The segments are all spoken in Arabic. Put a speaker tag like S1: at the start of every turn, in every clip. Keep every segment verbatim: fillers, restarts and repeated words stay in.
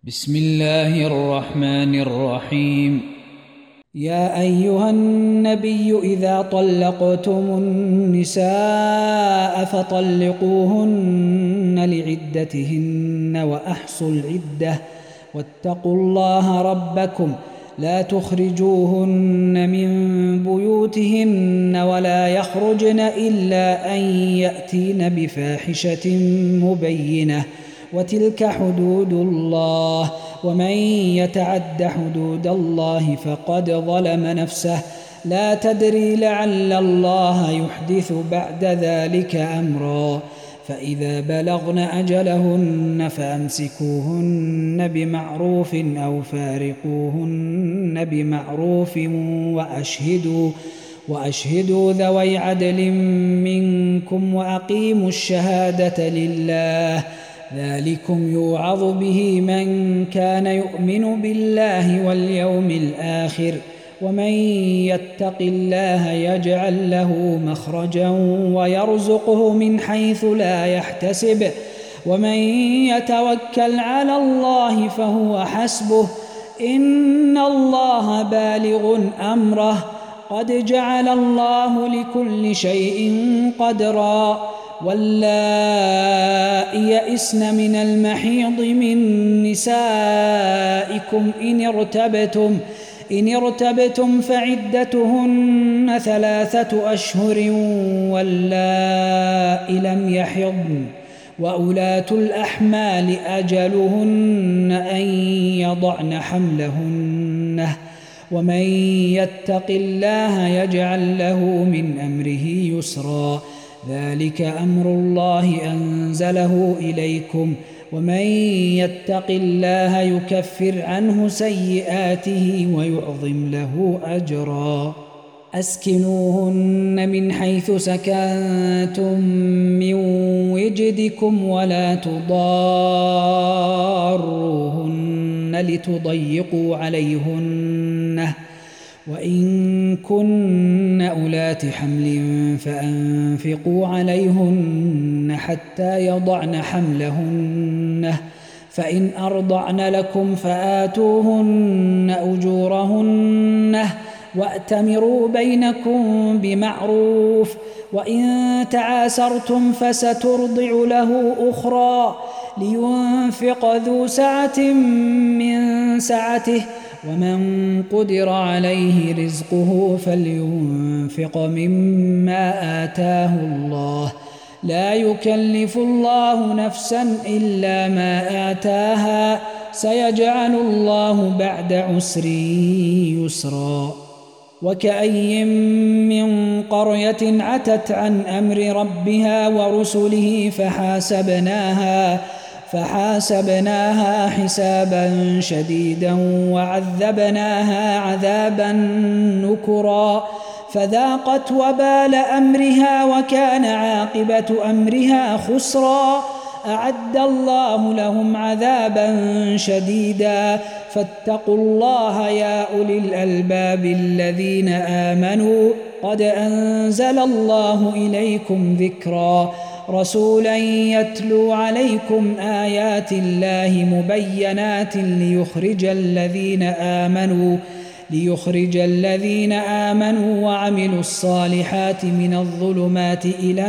S1: بسم الله الرحمن الرحيم. يا أيها النبي إذا طلقتم النساء فطلقوهن لعدتهن وأحصوا العدة واتقوا الله ربكم لا تخرجوهن من بيوتهن ولا يخرجن إلا أن يأتين بفاحشة مبينة وتلك حدود الله ومن يتعد حدود الله فقد ظلم نفسه لا تدري لعل الله يحدث بعد ذلك أمرا فإذا بلغن أجلهن فأمسكوهن بمعروف أو فارقوهن بمعروف وأشهدوا وأشهدوا ذوي عدل منكم وأقيموا الشهادة لله ذلكم يوعظ به من كان يؤمن بالله واليوم الآخر ومن يتق الله يجعل له مخرجا ويرزقه من حيث لا يحتسب ومن يتوكل على الله فهو حسبه إن الله بالغ أمره قد جعل الله لكل شيء قدرا واللائي يئسن من المحيض من نسائكم إن ارتبتم إن ارتبتم فعدتهن ثلاثة أشهر واللائي لم يحضن وأولاة الأحمال أجلهن أن يضعن حملهن ومن يتق الله يجعل له من أمره يسرا ذلك أمر الله أنزله إليكم ومن يتق الله يكفر عنه سيئاته ويعظم له أجرا أسكنوهن من حيث سكنتم من وجدكم ولا تضاروهن لتضيقوا عليهن وإن كن أولات حمل فأنفقوا عليهن حتى يضعن حملهن فإن أرضعن لكم فآتوهن أجورهن وأتمروا بينكم بمعروف وإن تعاسرتم فسترضع له أخرى لينفق ذو سعة من سعته ومن قدر عليه رزقه فلينفق مما آتاه الله لا يكلف الله نفسا إلا ما آتاها سيجعل الله بعد عسر يسرا وكأي من قرية عتت عن أمر ربها ورسله فحاسبناها فحاسبناها حسابا شديدا وعذبناها عذابا نكرا فذاقت وبال أمرها وكان عاقبة أمرها خسرا أعد الله لهم عذابا شديدا فاتقوا الله يا أولي الألباب الذين آمنوا قد أنزل الله إليكم ذكرا رسولا يتلو عليكم آيات الله مبينات ليخرج الذين آمنوا ليخرج الذين آمنوا وعملوا الصالحات من الظلمات إلى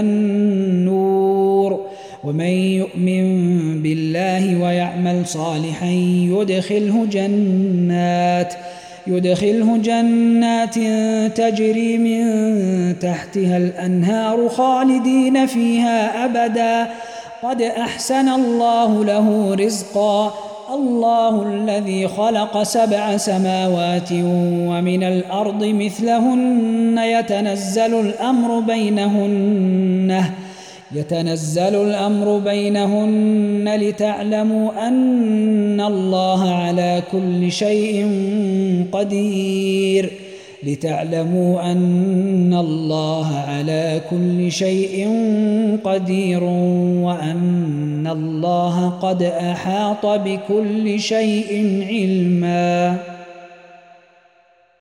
S1: النور ومن يؤمن بالله ويعمل صالحا يدخله جنات يدخله جنات تجري من تحتها الأنهار خالدين فيها أبدا قد أحسن الله له رزقا الله الذي خلق سبع سماوات ومن الأرض مثلهن يتنزل الأمر بينهن يتنزل الأمر بينهن لتعلموا أن الله على كل شيء قدير لتعلموا أن الله على كل شيء قدير وأن الله قد أحاط بكل شيء علما.